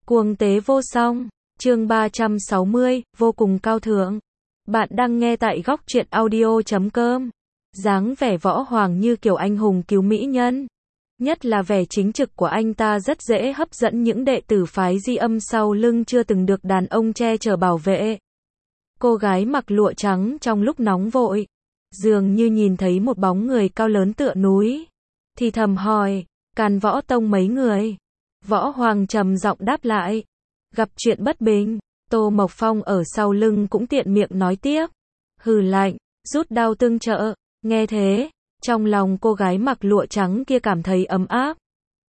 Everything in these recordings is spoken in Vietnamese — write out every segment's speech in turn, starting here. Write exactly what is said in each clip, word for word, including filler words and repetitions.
Cuồng tế vô song, chương ba trăm sáu mươi, vô cùng cao thượng. Bạn đang nghe tại góc truyện audio chấm com. Dáng vẻ Võ Hoàng như kiểu anh hùng cứu mỹ nhân. Nhất là vẻ chính trực của anh ta rất dễ hấp dẫn những đệ tử phái Di Âm sau lưng chưa từng được đàn ông che chở bảo vệ. Cô gái mặc lụa trắng trong lúc nóng vội, dường như nhìn thấy một bóng người cao lớn tựa núi, thì thầm hỏi, Càn Võ Tông mấy người? Võ Hoàng trầm giọng đáp lại, gặp chuyện bất bình. Tô Mộc Phong ở sau lưng cũng tiện miệng nói tiếp, hừ lạnh, rút đao tương trợ. Nghe thế, trong lòng cô gái mặc lụa trắng kia cảm thấy ấm áp.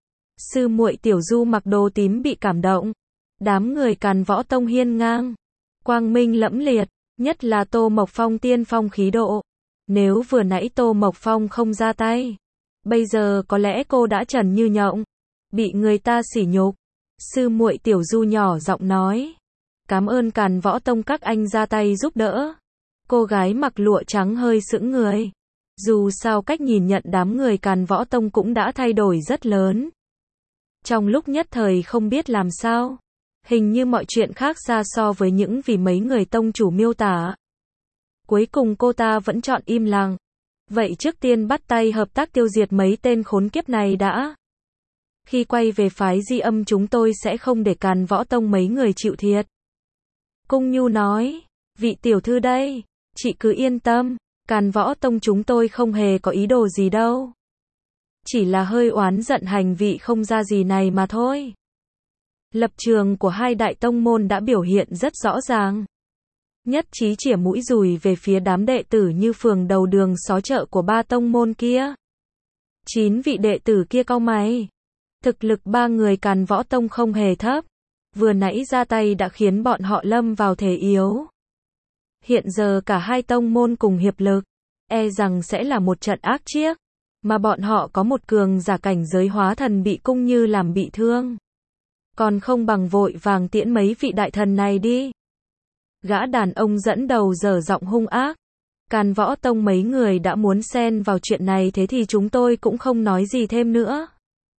Sư muội Tiểu Du mặc đồ tím bị cảm động. Đám người Càn Võ Tông hiên ngang, quang minh lẫm liệt, nhất là Tô Mộc Phong tiên phong khí độ. Nếu vừa nãy Tô Mộc Phong không ra tay, bây giờ có lẽ cô đã trần như nhộng, bị người ta sỉ nhục. Sư muội Tiểu Du nhỏ giọng nói, cảm ơn Càn Võ Tông các anh ra tay giúp đỡ. Cô gái mặc lụa trắng hơi sững người. Dù sao cách nhìn nhận đám người Càn Võ Tông cũng đã thay đổi rất lớn. Trong lúc nhất thời không biết làm sao, hình như mọi chuyện khác xa so với những vì mấy người tông chủ miêu tả. Cuối cùng cô ta vẫn chọn im lặng. Vậy trước tiên bắt tay hợp tác tiêu diệt mấy tên khốn kiếp này đã. Khi quay về phái Di Âm chúng tôi sẽ không để Càn Võ Tông mấy người chịu thiệt. Cung Nhu nói, vị tiểu thư đây, chị cứ yên tâm, Càn Võ Tông chúng tôi không hề có ý đồ gì đâu. Chỉ là hơi oán giận hành vị không ra gì này mà thôi. Lập trường của hai đại tông môn đã biểu hiện rất rõ ràng. Nhất trí chĩa mũi dùi về phía đám đệ tử như phường đầu đường xó chợ của ba tông môn kia. Chín vị đệ tử kia cau mày. Thực lực ba người Càn Võ Tông không hề thấp. Vừa nãy ra tay đã khiến bọn họ lâm vào thế yếu. Hiện giờ cả hai tông môn cùng hiệp lực, e rằng sẽ là một trận ác chiếc. Mà bọn họ có một cường giả cảnh giới hóa thần bị Cung Như làm bị thương. Còn không bằng vội vàng tiễn mấy vị đại thần này đi. Gã đàn ông dẫn đầu giở giọng hung ác. Càn Võ Tông mấy người đã muốn xen vào chuyện này thế thì chúng tôi cũng không nói gì thêm nữa.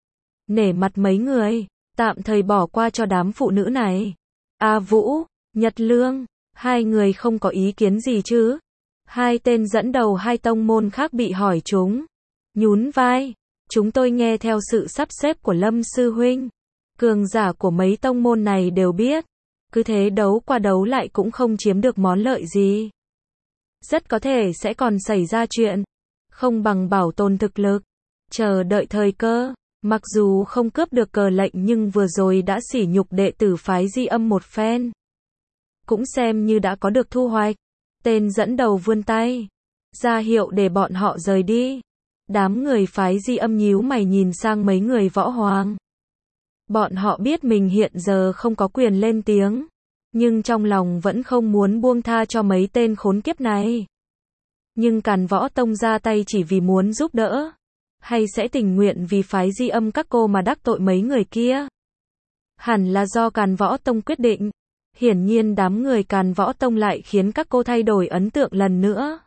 Nể mặt mấy người, tạm thời bỏ qua cho đám phụ nữ này. A Vũ, Nhật Lương, hai người không có ý kiến gì chứ? Hai tên dẫn đầu hai tông môn khác bị hỏi chúng. Nhún vai, chúng tôi nghe theo sự sắp xếp của Lâm Sư Huynh. Cường giả của mấy tông môn này đều biết. Cứ thế đấu qua đấu lại cũng không chiếm được món lợi gì. Rất có thể sẽ còn xảy ra chuyện. Không bằng bảo tồn thực lực. Chờ đợi thời cơ. Mặc dù không cướp được cờ lệnh nhưng vừa rồi đã sỉ nhục đệ tử phái Di Âm một phen. Cũng xem như đã có được thu hoạch. Tên dẫn đầu vươn tay, ra hiệu để bọn họ rời đi. Đám người phái Di Âm nhíu mày nhìn sang mấy người Võ Hoàng. Bọn họ biết mình hiện giờ không có quyền lên tiếng, nhưng trong lòng vẫn không muốn buông tha cho mấy tên khốn kiếp này. Nhưng Càn Võ Tông ra tay chỉ vì muốn giúp đỡ, hay sẽ tình nguyện vì phái Di Âm các cô mà đắc tội mấy người kia? Hẳn là do Càn Võ Tông quyết định. Hiển nhiên đám người Càn Võ Tông lại khiến các cô thay đổi ấn tượng lần nữa.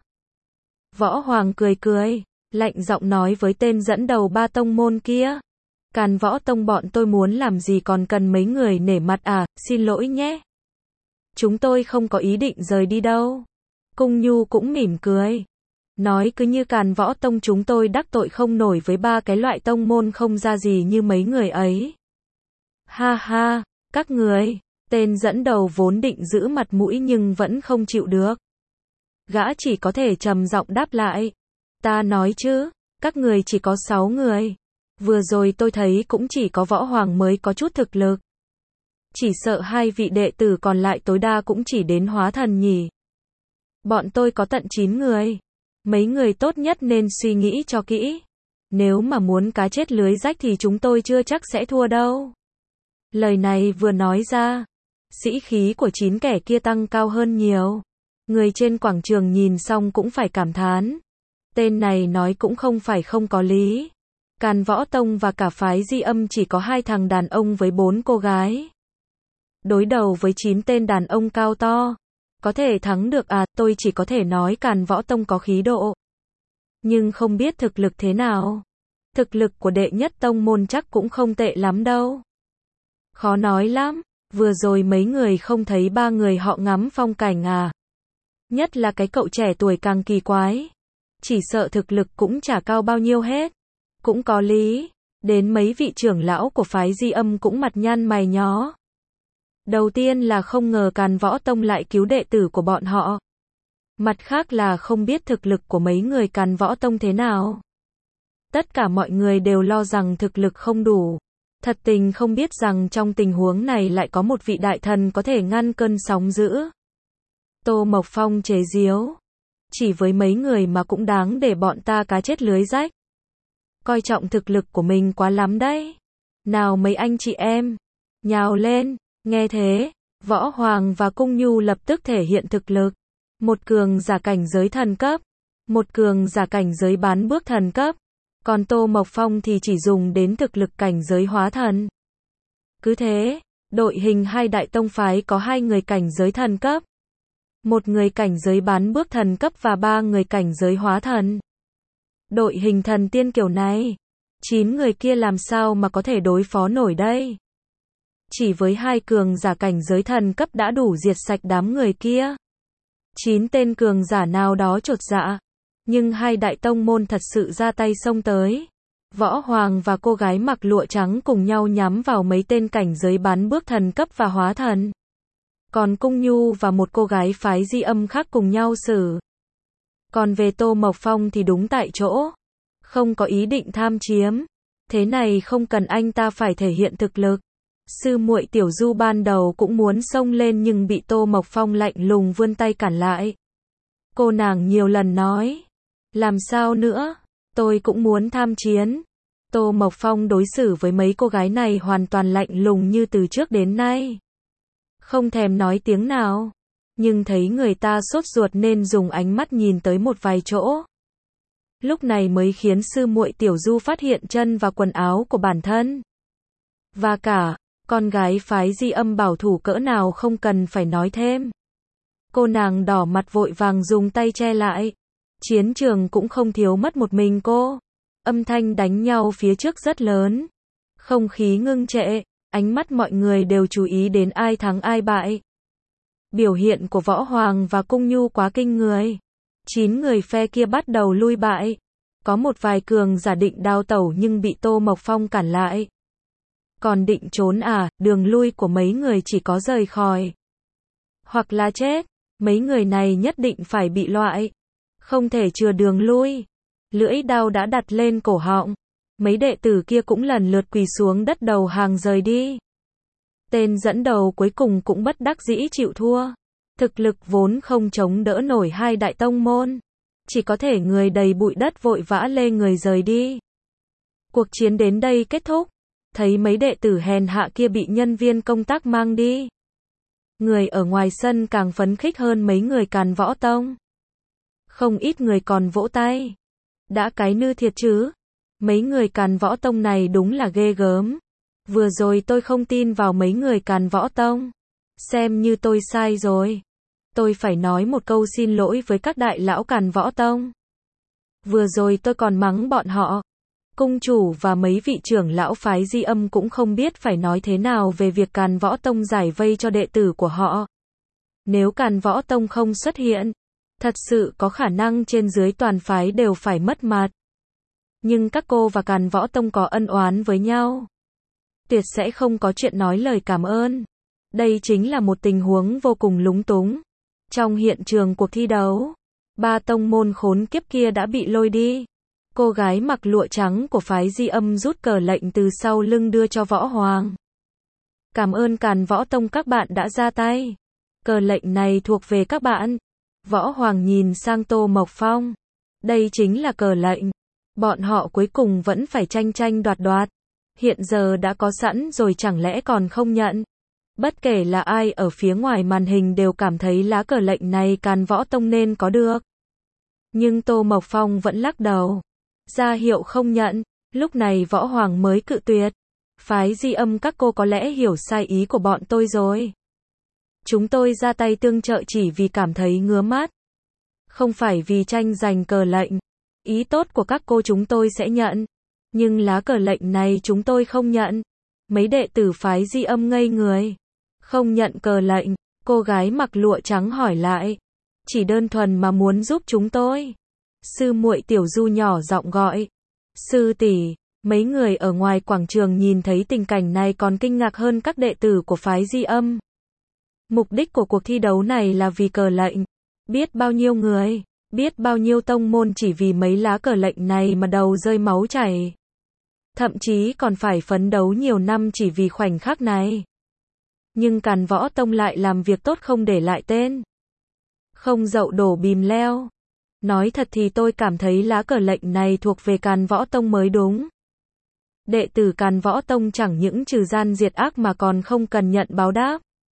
Võ Hoàng cười cười, lạnh giọng nói với tên dẫn đầu ba tông môn kia. Càn Võ Tông bọn tôi muốn làm gì còn cần mấy người nể mặt à, xin lỗi nhé. Chúng tôi không có ý định rời đi đâu. Cung Nhu cũng mỉm cười. Nói cứ như Càn Võ Tông chúng tôi đắc tội không nổi với ba cái loại tông môn không ra gì như mấy người ấy. Ha ha, các người. Tên dẫn đầu vốn định giữ mặt mũi nhưng vẫn không chịu được. Gã chỉ có thể trầm giọng đáp lại. Ta nói chứ, các người chỉ có sáu người. Vừa rồi tôi thấy cũng chỉ có Võ Hoàng mới có chút thực lực. Chỉ sợ hai vị đệ tử còn lại tối đa cũng chỉ đến hóa thần nhỉ. Bọn tôi có tận chín người. Mấy người tốt nhất nên suy nghĩ cho kỹ. Nếu mà muốn cá chết lưới rách thì chúng tôi chưa chắc sẽ thua đâu. Lời này vừa nói ra, sĩ khí của chín kẻ kia tăng cao hơn nhiều. Người trên quảng trường nhìn xong cũng phải cảm thán. Tên này nói cũng không phải không có lý. Càn Võ Tông và cả phái Di Âm chỉ có hai thằng đàn ông với bốn cô gái. Đối đầu với chín tên đàn ông cao to. Có thể thắng được à, tôi chỉ có thể nói Càn Võ Tông có khí độ. Nhưng không biết thực lực thế nào. Thực lực của đệ nhất tông môn chắc cũng không tệ lắm đâu. Khó nói lắm, vừa rồi mấy người không thấy ba người họ ngắm phong cảnh à? Nhất là cái cậu trẻ tuổi càng kỳ quái. Chỉ sợ thực lực cũng chả cao bao nhiêu hết. Cũng có lý, đến mấy vị trưởng lão của phái Di Âm cũng mặt nhăn mày nhó. Đầu tiên là không ngờ Càn Võ Tông lại cứu đệ tử của bọn họ. Mặt khác là không biết thực lực của mấy người Càn Võ Tông thế nào. Tất cả mọi người đều lo rằng thực lực không đủ. Thật tình không biết rằng trong tình huống này lại có một vị đại thần có thể ngăn cơn sóng dữ. Tô Mộc Phong chế giễu. Chỉ với mấy người mà cũng đáng để bọn ta cá chết lưới rách. Coi trọng thực lực của mình quá lắm đấy. Nào mấy anh chị em, nhào lên. Nghe thế, Võ Hoàng và Cung Nhu lập tức thể hiện thực lực. Một cường giả cảnh giới thần cấp, một cường giả cảnh giới bán bước thần cấp. Còn Tô Mộc Phong thì chỉ dùng đến thực lực cảnh giới hóa thần. Cứ thế, đội hình hai đại tông phái có hai người cảnh giới thần cấp, một người cảnh giới bán bước thần cấp và ba người cảnh giới hóa thần. Đội hình thần tiên kiểu này, chín người kia làm sao mà có thể đối phó nổi đây? Chỉ với hai cường giả cảnh giới thần cấp đã đủ diệt sạch đám người kia. Chín tên cường giả nào đó chột dạ. Nhưng hai đại tông môn thật sự ra tay xông tới. Võ Hoàng và cô gái mặc lụa trắng cùng nhau nhắm vào mấy tên cảnh giới bán bước thần cấp và hóa thần. Còn Cung Nhu và một cô gái phái Di Âm khác cùng nhau xử. Còn về Tô Mộc Phong thì đúng tại chỗ. Không có ý định tham chiếm. Thế này không cần anh ta phải thể hiện thực lực. Sư muội Tiểu Du ban đầu cũng muốn xông lên nhưng bị Tô Mộc Phong lạnh lùng vươn tay cản lại. Cô nàng nhiều lần nói. Làm sao nữa? Tôi cũng muốn tham chiến. Tô Mộc Phong đối xử với mấy cô gái này hoàn toàn lạnh lùng như từ trước đến nay. Không thèm nói tiếng nào. Nhưng thấy người ta sốt ruột nên dùng ánh mắt nhìn tới một vài chỗ. Lúc này mới khiến sư muội Tiểu Du phát hiện chân và quần áo của bản thân. Và cả, con gái phái Di Âm bảo thủ cỡ nào không cần phải nói thêm. Cô nàng đỏ mặt vội vàng dùng tay che lại. Chiến trường cũng không thiếu mất một mình cô. Âm thanh đánh nhau phía trước rất lớn. Không khí ngưng trệ, ánh mắt mọi người đều chú ý đến ai thắng ai bại. Biểu hiện của Võ Hoàng và Cung Nhu quá kinh người. Chín người phe kia bắt đầu lui bại. Có một vài cường giả định đào tẩu nhưng bị Tô Mộc Phong cản lại. Còn định trốn à, đường lui của mấy người chỉ có rời khỏi. Hoặc là chết, mấy người này nhất định phải bị loại. Không thể chừa đường lui. Lưỡi đao đã đặt lên cổ họng. Mấy đệ tử kia cũng lần lượt quỳ xuống đất đầu hàng rời đi. Tên dẫn đầu cuối cùng cũng bất đắc dĩ chịu thua. Thực lực vốn không chống đỡ nổi hai đại tông môn. Chỉ có thể người đầy bụi đất vội vã lê người rời đi. Cuộc chiến đến đây kết thúc. Thấy mấy đệ tử hèn hạ kia bị nhân viên công tác mang đi. Người ở ngoài sân càng phấn khích hơn mấy người Càn Võ Tông. Không ít người còn vỗ tay. Đã cái nư thiệt chứ. Mấy người Càn Võ Tông này đúng là ghê gớm. Vừa rồi tôi không tin vào mấy người Càn Võ Tông. Xem như tôi sai rồi. Tôi phải nói một câu xin lỗi với các đại lão Càn Võ Tông. Vừa rồi tôi còn mắng bọn họ. Cung chủ và mấy vị trưởng lão phái Di Âm cũng không biết phải nói thế nào về việc Càn Võ Tông giải vây cho đệ tử của họ. Nếu Càn Võ Tông không xuất hiện, thật sự có khả năng trên dưới toàn phái đều phải mất mặt. Nhưng các cô và Càn Võ Tông có ân oán với nhau. Tuyệt sẽ không có chuyện nói lời cảm ơn. Đây chính là một tình huống vô cùng lúng túng. Trong hiện trường cuộc thi đấu, ba tông môn khốn kiếp kia đã bị lôi đi. Cô gái mặc lụa trắng của phái Di Âm rút cờ lệnh từ sau lưng đưa cho Võ Hoàng. Cảm ơn Càn Võ Tông các bạn đã ra tay. Cờ lệnh này thuộc về các bạn. Võ Hoàng nhìn sang Tô Mộc Phong. Đây chính là cờ lệnh. Bọn họ cuối cùng vẫn phải tranh tranh đoạt đoạt. Hiện giờ đã có sẵn rồi chẳng lẽ còn không nhận. Bất kể là ai ở phía ngoài màn hình đều cảm thấy lá cờ lệnh này Càn Võ Tông nên có được. Nhưng Tô Mộc Phong vẫn lắc đầu. Ra hiệu không nhận. Lúc này Võ Hoàng mới cự tuyệt. Phái Di Âm các cô có lẽ hiểu sai ý của bọn tôi rồi. Chúng tôi ra tay tương trợ chỉ vì cảm thấy ngứa mắt. Không phải vì tranh giành cờ lệnh. Ý tốt của các cô chúng tôi sẽ nhận. Nhưng lá cờ lệnh này chúng tôi không nhận. Mấy đệ tử phái Di Âm ngây người. Không nhận cờ lệnh, cô gái mặc lụa trắng hỏi lại. Chỉ đơn thuần mà muốn giúp chúng tôi. Sư muội Tiểu Du nhỏ giọng gọi. Sư tỷ. Mấy người ở ngoài quảng trường nhìn thấy tình cảnh này còn kinh ngạc hơn các đệ tử của phái Di Âm. Mục đích của cuộc thi đấu này là vì cờ lệnh. Biết bao nhiêu người, biết bao nhiêu tông môn chỉ vì mấy lá cờ lệnh này mà đầu rơi máu chảy. Thậm chí còn phải phấn đấu nhiều năm chỉ vì khoảnh khắc này. Nhưng Càn Võ Tông lại làm việc tốt không để lại tên. Không dậu đổ bìm leo. Nói thật thì tôi cảm thấy lá cờ lệnh này thuộc về Càn Võ Tông mới đúng. Đệ tử Càn Võ Tông chẳng những trừ gian diệt ác mà còn không cần nhận báo đáp.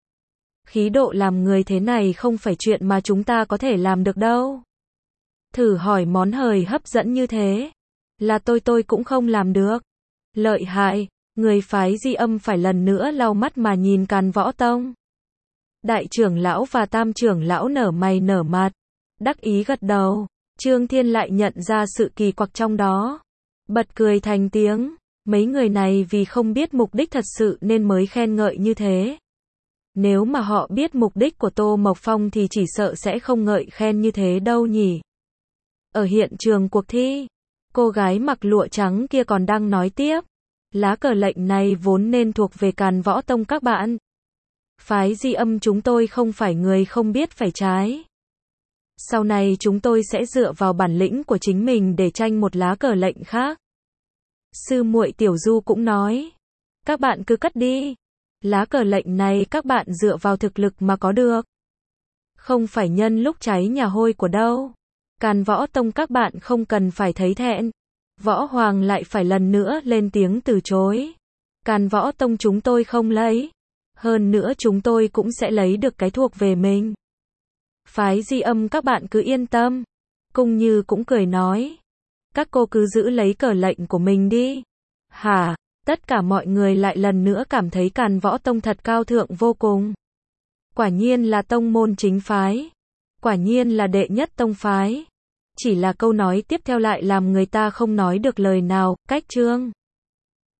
Khí độ làm người thế này không phải chuyện mà chúng ta có thể làm được đâu. Thử hỏi món hời hấp dẫn như thế. Là tôi tôi cũng không làm được. Lợi hại, người phái Di Âm phải lần nữa lau mắt mà nhìn Càn Võ Tông. Đại trưởng lão và tam trưởng lão nở mày nở mặt. Đắc ý gật đầu. Trương Thiên lại nhận ra sự kỳ quặc trong đó. Bật cười thành tiếng. Mấy người này vì không biết mục đích thật sự nên mới khen ngợi như thế. Nếu mà họ biết mục đích của Tô Mộc Phong thì chỉ sợ sẽ không ngợi khen như thế đâu nhỉ. Ở hiện trường cuộc thi, cô gái mặc lụa trắng kia còn đang nói tiếp. Lá cờ lệnh này vốn nên thuộc về Càn Võ Tông các bạn. Phái Di Âm chúng tôi không phải người không biết phải trái. Sau này chúng tôi sẽ dựa vào bản lĩnh của chính mình để tranh một lá cờ lệnh khác. Sư muội Tiểu Du cũng nói. Các bạn cứ cất đi. Lá cờ lệnh này các bạn dựa vào thực lực mà có được. Không phải nhân lúc cháy nhà hôi của đâu. Càn Võ Tông các bạn không cần phải thấy thẹn. Võ Hoàng lại phải lần nữa lên tiếng từ chối. Càn Võ Tông chúng tôi không lấy. Hơn nữa chúng tôi cũng sẽ lấy được cái thuộc về mình. Phái Di Âm các bạn cứ yên tâm. Cung Như cũng cười nói. Các cô cứ giữ lấy cờ lệnh của mình đi. Hả? Tất cả mọi người lại lần nữa cảm thấy Càn Võ Tông thật cao thượng vô cùng. Quả nhiên là tông môn chính phái. Quả nhiên là đệ nhất tông phái. Chỉ là câu nói tiếp theo lại làm người ta không nói được lời nào, cách trương.